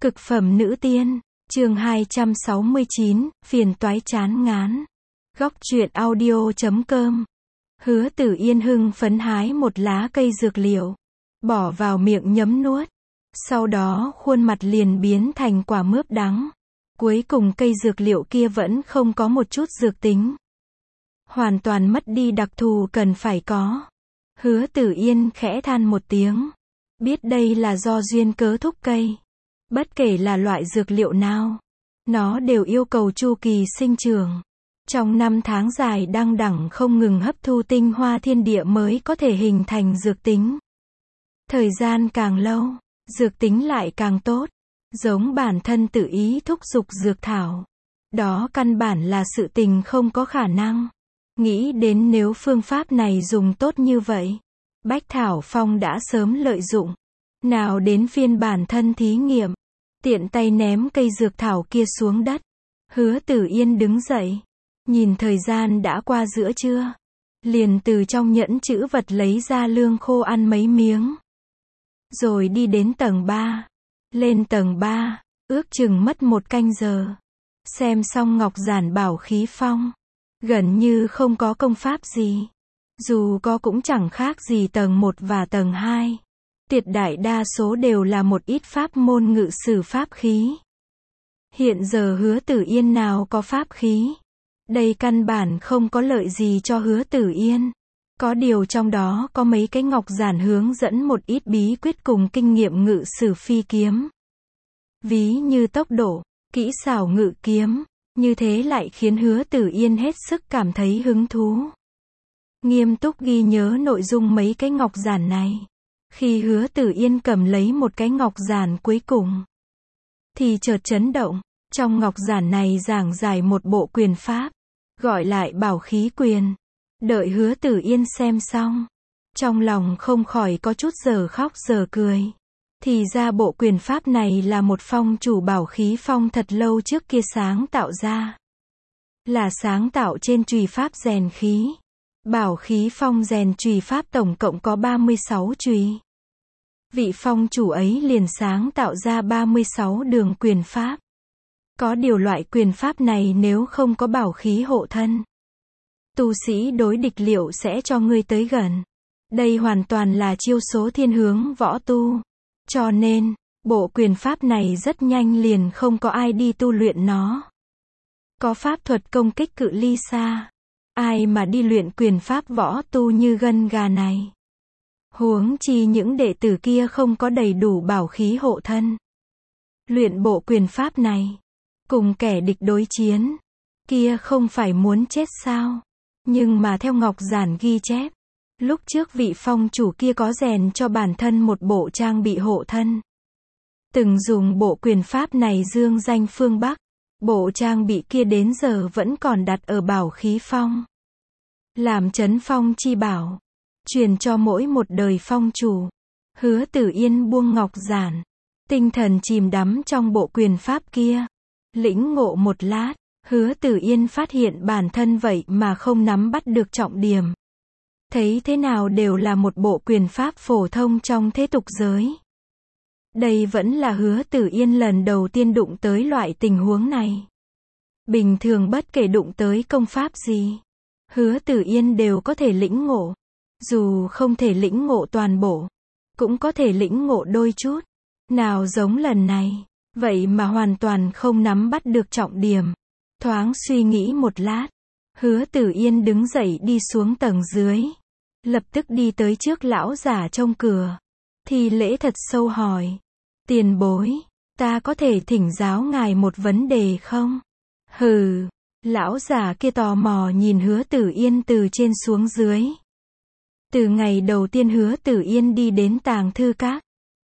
Cực phẩm nữ tiên, chương 269, phiền toái chán ngán. Góc truyện audio.com. Hứa Tử Yên hưng phấn hái một lá cây dược liệu, bỏ vào miệng nhấm nuốt. Sau đó khuôn mặt liền biến thành quả mướp đắng. Cuối cùng cây dược liệu kia vẫn không có một chút dược tính. Hoàn toàn mất đi đặc thù cần phải có. Hứa Tử Yên khẽ than một tiếng. Biết đây là do duyên cớ thúc cây. Bất kể là loại dược liệu nào, nó đều yêu cầu chu kỳ sinh trưởng. Trong năm tháng dài đăng đẳng không ngừng hấp thu tinh hoa thiên địa mới có thể hình thành dược tính. Thời gian càng lâu, dược tính lại càng tốt. Giống bản thân tự ý thúc giục dược thảo. Đó căn bản là sự tình không có khả năng. Nghĩ đến nếu phương pháp này dùng tốt như vậy, Bách Thảo Phong đã sớm lợi dụng. Nào đến phiên bản thân thí nghiệm, tiện tay ném cây dược thảo kia xuống đất. Hứa Tử Yên đứng dậy, nhìn thời gian đã qua giữa trưa, liền từ trong nhẫn trữ vật lấy ra lương khô ăn mấy miếng. Rồi đi đến tầng 3. Lên tầng 3, ước chừng mất 1 canh giờ. Xem xong ngọc giản bảo khí phong, gần như không có công pháp gì. Dù có cũng chẳng khác gì tầng 1 và tầng 2. Tuyệt đại đa số đều là một ít pháp môn ngự sử pháp khí. Hiện giờ Hứa Tử Yên nào có pháp khí. Đây căn bản không có lợi gì cho Hứa Tử Yên. Có điều trong đó có mấy cái ngọc giản hướng dẫn một ít bí quyết cùng kinh nghiệm ngự sử phi kiếm. Ví như tốc độ, kỹ xảo ngự kiếm, như thế lại khiến Hứa Tử Yên hết sức cảm thấy hứng thú. Nghiêm túc ghi nhớ nội dung mấy cái ngọc giản này. Khi Hứa Tử Yên cầm lấy một cái ngọc giản cuối cùng, thì chợt chấn động. Trong ngọc giản này giảng giải một bộ quyền pháp, gọi lại bảo khí quyền. Đợi Hứa Tử Yên xem xong, trong lòng không khỏi có chút giờ khóc giờ cười. Thì ra bộ quyền pháp này là một phong chủ bảo khí phong thật lâu trước kia sáng tạo ra. Là sáng tạo trên chùy pháp rèn khí. Bảo khí phong rèn chùy pháp tổng cộng có 36 chùy. Vị phong chủ ấy liền sáng tạo ra 36 đường quyền pháp. Có điều loại quyền pháp này nếu không có bảo khí hộ thân, tu sĩ đối địch liệu sẽ cho ngươi tới gần. Đây hoàn toàn là chiêu số thiên hướng võ tu. Cho nên, bộ quyền pháp này rất nhanh liền không có ai đi tu luyện nó. Có pháp thuật công kích cự ly xa. Ai mà đi luyện quyền pháp võ tu như gân gà này. Huống chi những đệ tử kia không có đầy đủ bảo khí hộ thân. Luyện bộ quyền pháp này, cùng kẻ địch đối chiến, kia không phải muốn chết sao? Nhưng mà theo ngọc giản ghi chép, lúc trước vị phong chủ kia có rèn cho bản thân một bộ trang bị hộ thân. Từng dùng bộ quyền pháp này dương danh phương Bắc. Bộ trang bị kia đến giờ vẫn còn đặt ở bảo khí phong. Làm trấn phong chi bảo. Truyền cho mỗi một đời phong chủ. Hứa Tử Yên buông ngọc giản. Tinh thần chìm đắm trong bộ quyền pháp kia. Lĩnh ngộ một lát, Hứa Tử Yên phát hiện bản thân vậy mà không nắm bắt được trọng điểm. Thấy thế nào đều là một bộ quyền pháp phổ thông trong thế tục giới. Đây vẫn là Hứa Tử Yên lần đầu tiên đụng tới loại tình huống này. Bình thường bất kể đụng tới công pháp gì, Hứa Tử Yên đều có thể lĩnh ngộ. Dù không thể lĩnh ngộ toàn bộ, cũng có thể lĩnh ngộ đôi chút. Nào giống lần này, vậy mà hoàn toàn không nắm bắt được trọng điểm. Thoáng suy nghĩ một lát, Hứa Tử Yên đứng dậy đi xuống tầng dưới. Lập tức đi tới trước lão giả trông cửa. Thi lễ thật sâu hỏi. Tiền bối, ta có thể thỉnh giáo ngài một vấn đề không? Hừ, lão giả kia tò mò nhìn Hứa Tử Yên từ trên xuống dưới. Từ ngày đầu tiên Hứa Tử Yên đi đến tàng thư các,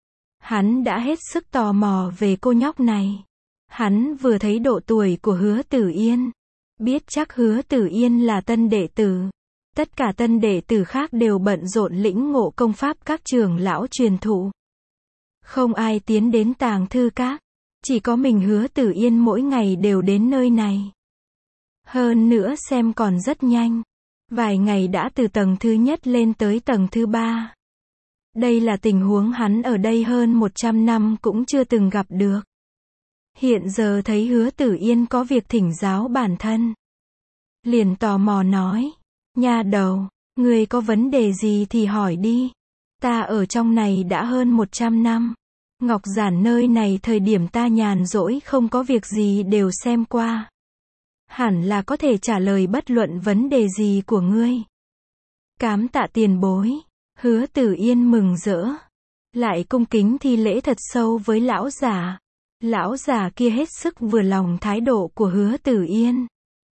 hắn đã hết sức tò mò về cô nhóc này. Hắn vừa thấy độ tuổi của Hứa Tử Yên, biết chắc Hứa Tử Yên là tân đệ tử. Tất cả tân đệ tử khác đều bận rộn lĩnh ngộ công pháp các trưởng lão truyền thụ. Không ai tiến đến tàng thư các. Chỉ có mình Hứa Tử Yên mỗi ngày đều đến nơi này. Hơn nữa xem còn rất nhanh. Vài ngày đã từ tầng thứ nhất lên tới tầng thứ 3. Đây là tình huống hắn ở đây hơn 100 năm cũng chưa từng gặp được. Hiện giờ thấy Hứa Tử Yên có việc thỉnh giáo bản thân. Liền tò mò nói, nha đầu, ngươi có vấn đề gì thì hỏi đi. Ta ở trong này đã hơn 100 năm. Ngọc Giản nơi này thời điểm ta nhàn rỗi không có việc gì đều xem qua. Hẳn là có thể trả lời bất luận vấn đề gì của ngươi. Cám tạ tiền bối. Hứa Tử Yên mừng rỡ. Lại cung kính thi lễ thật sâu với lão giả. Lão giả kia hết sức vừa lòng thái độ của Hứa Tử Yên.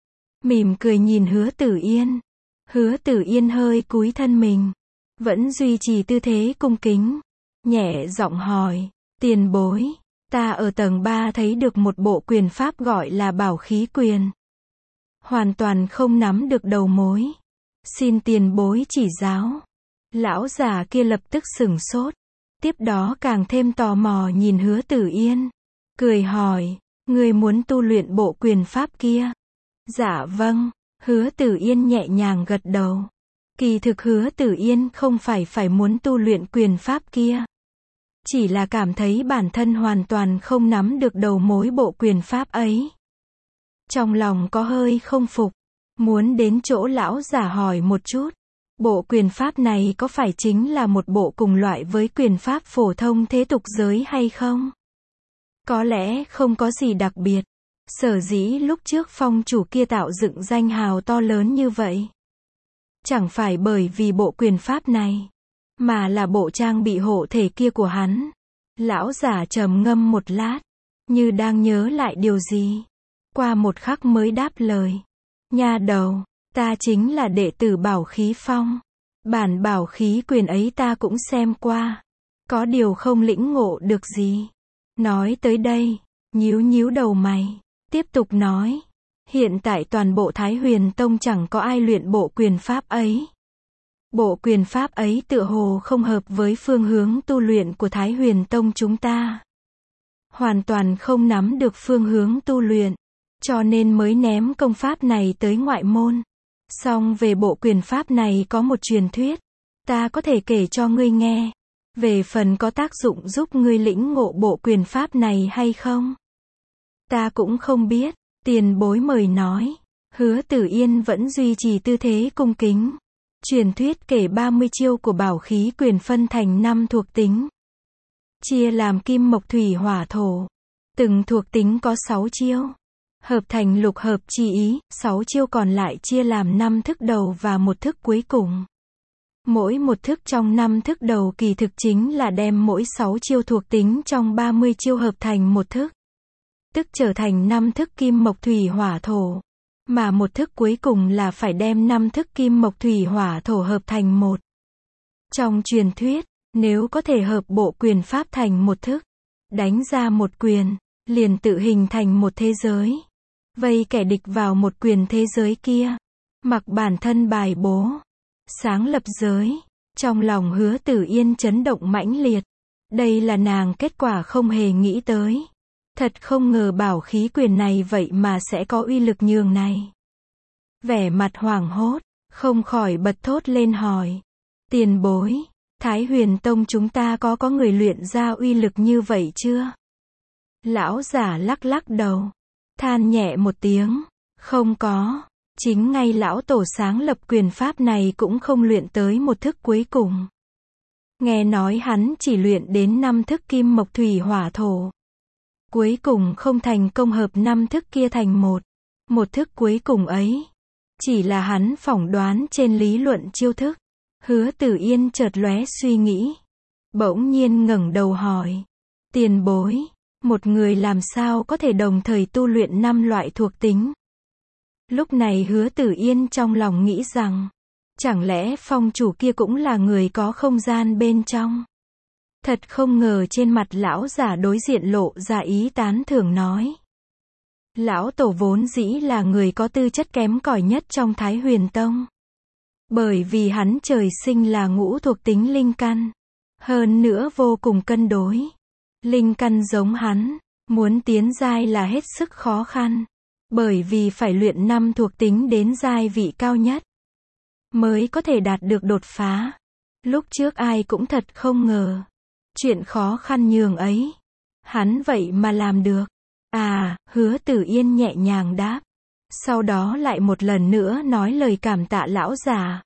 Mỉm cười nhìn Hứa Tử Yên. Hứa Tử Yên hơi cúi thân mình. Vẫn duy trì tư thế cung kính. Nhẹ giọng hỏi, tiền bối, ta ở tầng 3 thấy được một bộ quyền pháp gọi là bảo khí quyền. Hoàn toàn không nắm được đầu mối. Xin tiền bối chỉ giáo. Lão già kia lập tức sửng sốt. Tiếp đó càng thêm tò mò nhìn Hứa Tử Yên. Cười hỏi, ngươi muốn tu luyện bộ quyền pháp kia? Dạ vâng. Hứa Tử Yên nhẹ nhàng gật đầu. Kỳ thực Hứa Tử Yên không phải muốn tu luyện quyền pháp kia. Chỉ là cảm thấy bản thân hoàn toàn không nắm được đầu mối bộ quyền pháp ấy. Trong lòng có hơi không phục. Muốn đến chỗ lão giả hỏi một chút. Bộ quyền pháp này có phải chính là một bộ cùng loại với quyền pháp phổ thông thế tục giới hay không? Có lẽ không có gì đặc biệt. Sở dĩ lúc trước phong chủ kia tạo dựng danh hào to lớn như vậy. Chẳng phải bởi vì bộ quyền pháp này, mà là bộ trang bị hộ thể kia của hắn. Lão giả trầm ngâm một lát, như đang nhớ lại điều gì. Qua một khắc mới đáp lời. Nha đầu, ta chính là đệ tử Bảo Khí Phong. Bản bảo khí quyền ấy ta cũng xem qua. Có điều không lĩnh ngộ được gì. Nói tới đây, nhíu đầu mày. Tiếp tục nói. Hiện tại toàn bộ Thái Huyền Tông chẳng có ai luyện bộ quyền pháp ấy. Bộ quyền pháp ấy tựa hồ không hợp với phương hướng tu luyện của Thái Huyền Tông chúng ta. Hoàn toàn không nắm được phương hướng tu luyện. Cho nên mới ném công pháp này tới ngoại môn. Song về bộ quyền pháp này có một truyền thuyết. Ta có thể kể cho ngươi nghe. Về phần có tác dụng giúp ngươi lĩnh ngộ bộ quyền pháp này hay không? Ta cũng không biết. Tiền bối mời nói. Hứa Tử Yên vẫn duy trì tư thế cung kính. Truyền thuyết kể 30 chiêu của bảo khí quyền phân thành 5 thuộc tính. Chia làm kim mộc thủy hỏa thổ. Từng thuộc tính có 6 chiêu. Hợp thành lục hợp chi ý, 6 chiêu còn lại chia làm 5 thức đầu và một thức cuối cùng. Mỗi một thức trong 5 thức đầu kỳ thực chính là đem mỗi 6 chiêu thuộc tính trong 30 chiêu hợp thành một thức. Tức trở thành 5 thức kim mộc thủy hỏa thổ. Mà một thức cuối cùng là phải đem 5 thức kim mộc thủy hỏa thổ hợp thành một. Trong truyền thuyết, nếu có thể hợp bộ quyền pháp thành một thức, đánh ra một quyền, liền tự hình thành một thế giới. Vây kẻ địch vào một quyền thế giới kia. Mặc bản thân bài bố. Sáng lập giới. Trong lòng Hứa Tử Yên chấn động mãnh liệt. Đây là nàng kết quả không hề nghĩ tới. Thật không ngờ bảo khí quyền này vậy mà sẽ có uy lực nhường này. Vẻ mặt hoảng hốt, không khỏi bật thốt lên hỏi. Tiền bối, Thái Huyền Tông chúng ta có người luyện ra uy lực như vậy chưa? Lão giả lắc đầu. Than nhẹ một tiếng. Không có. Chính ngay lão tổ sáng lập quyền pháp này cũng không luyện tới một thức cuối cùng. Nghe nói hắn chỉ luyện đến 5 thức kim mộc thủy hỏa thổ. Cuối cùng không thành công hợp 5 thức kia thành một. Một thức cuối cùng ấy. Chỉ là hắn phỏng đoán trên lý luận chiêu thức. Hứa Tử Yên chợt lóe suy nghĩ. Bỗng nhiên ngẩng đầu hỏi. Tiền bối. Một người làm sao có thể đồng thời tu luyện 5 loại thuộc tính? Lúc này Hứa Tử Yên trong lòng nghĩ rằng, chẳng lẽ phong chủ kia cũng là người có không gian bên trong? Thật không ngờ trên mặt lão giả đối diện lộ ra ý tán thưởng nói. Lão tổ vốn dĩ là người có tư chất kém cỏi nhất trong Thái Huyền Tông. Bởi vì hắn trời sinh là ngũ thuộc tính linh căn. Hơn nữa vô cùng cân đối. Linh căn giống hắn, muốn tiến giai là hết sức khó khăn. Bởi vì phải luyện 5 thuộc tính đến giai vị cao nhất. Mới có thể đạt được đột phá. Lúc trước ai cũng thật không ngờ. Chuyện khó khăn nhường ấy. Hắn vậy mà làm được. À, Hứa Tử Yên nhẹ nhàng đáp. Sau đó lại một lần nữa nói lời cảm tạ lão già.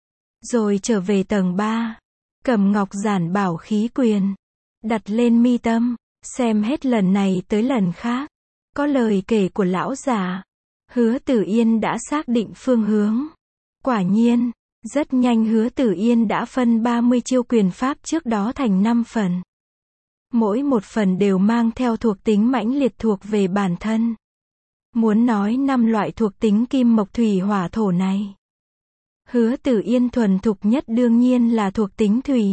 Rồi trở về tầng 3. Cầm ngọc giản bảo khí quyền. Đặt lên mi tâm. Xem hết lần này tới lần khác. Có lời kể của lão già. Hứa Tử Yên đã xác định phương hướng. Quả nhiên, rất nhanh Hứa Tử Yên đã phân 30 chiêu quyền pháp trước đó thành 5 phần. Mỗi một phần đều mang theo thuộc tính mãnh liệt thuộc về bản thân. Muốn nói 5 loại thuộc tính kim mộc thủy hỏa thổ này. Hứa Tử Yên thuần thục nhất đương nhiên là thuộc tính thủy.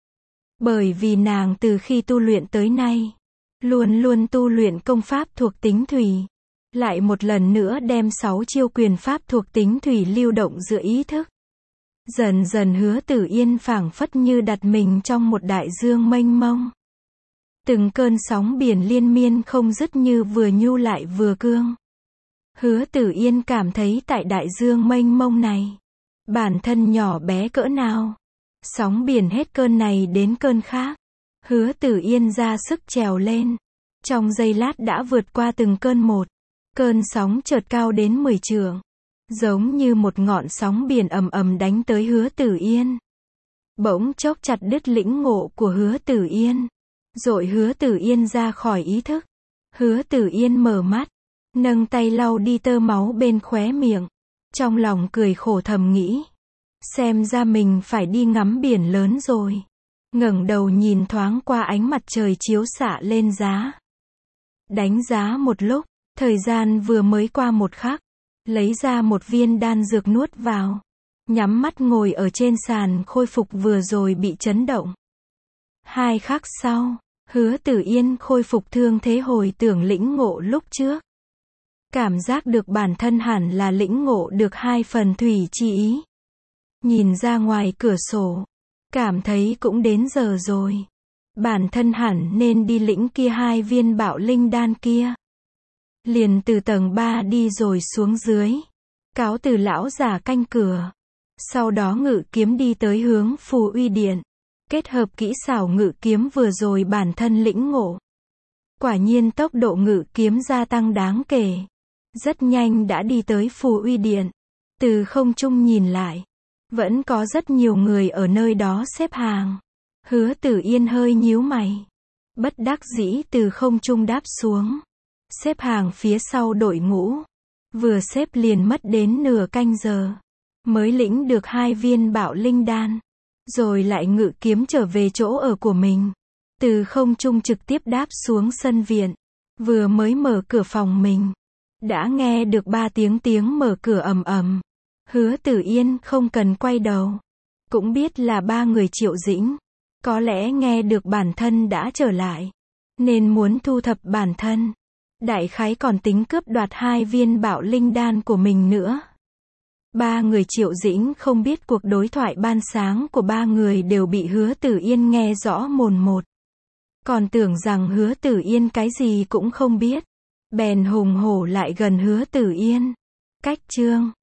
Bởi vì nàng từ khi tu luyện tới nay, luôn luôn tu luyện công pháp thuộc tính thủy. Lại một lần nữa đem 6 chiêu quyền pháp thuộc tính thủy lưu động giữa ý thức. Dần dần Hứa Tử Yên phảng phất như đặt mình trong một đại dương mênh mông. Từng cơn sóng biển liên miên không dứt như vừa nhu lại vừa cương. Hứa Tử Yên cảm thấy tại đại dương mênh mông này, bản thân nhỏ bé cỡ nào. Sóng biển hết cơn này đến cơn khác. Hứa Tử Yên ra sức trèo lên. Trong giây lát đã vượt qua từng cơn một. Cơn sóng chợt cao đến 10 trượng. Giống như một ngọn sóng biển ầm ầm đánh tới Hứa Tử Yên. Bỗng chốc chặt đứt lĩnh ngộ của Hứa Tử Yên. Dội Hứa Tử Yên ra khỏi ý thức. Hứa Tử Yên mở mắt. Nâng tay lau đi tơ máu bên khóe miệng. Trong lòng cười khổ thầm nghĩ. Xem ra mình phải đi ngắm biển lớn rồi. Ngẩng đầu nhìn thoáng qua ánh mặt trời chiếu xạ lên giá. Đánh giá một lúc. Thời gian vừa mới qua một khắc. Lấy ra một viên đan dược nuốt vào. Nhắm mắt ngồi ở trên sàn khôi phục vừa rồi bị chấn động. 2 khắc sau, Hứa Tử Yên khôi phục thương thế hồi tưởng lĩnh ngộ lúc trước. Cảm giác được bản thân hẳn là lĩnh ngộ được 2 phần thủy chi ý. Nhìn ra ngoài cửa sổ. Cảm thấy cũng đến giờ rồi. Bản thân hẳn nên đi lĩnh kia 2 viên bạo linh đan kia. Liền từ tầng 3 đi rồi xuống dưới. Cáo từ lão già canh cửa. Sau đó ngự kiếm đi tới hướng Phù Uy Điện. Kết hợp kỹ xảo ngự kiếm vừa rồi bản thân lĩnh ngộ. Quả nhiên tốc độ ngự kiếm gia tăng đáng kể. Rất nhanh đã đi tới Phù Uy Điện. Từ không trung nhìn lại. Vẫn có rất nhiều người ở nơi đó xếp hàng. Hứa Tử Yên hơi nhíu mày. Bất đắc dĩ từ không trung đáp xuống. Xếp hàng phía sau đội ngũ. Vừa xếp liền mất đến nửa canh giờ. Mới lĩnh được 2 viên bạo linh đan. Rồi lại ngự kiếm trở về chỗ ở của mình. Từ không trung trực tiếp đáp xuống sân viện. Vừa mới mở cửa phòng mình. Đã nghe được 3 tiếng mở cửa ầm ầm. Hứa Tử Yên không cần quay đầu. Cũng biết là 3 người Triệu Dĩnh. Có lẽ nghe được bản thân đã trở lại. Nên muốn thu thập bản thân. Đại khái còn tính cướp đoạt 2 viên bạo linh đan của mình nữa. 3 người Triệu Dĩnh không biết cuộc đối thoại ban sáng của 3 người đều bị Hứa Tử Yên nghe rõ mồn một. Còn tưởng rằng Hứa Tử Yên cái gì cũng không biết. Bèn hùng hổ lại gần Hứa Tử Yên. Cách chương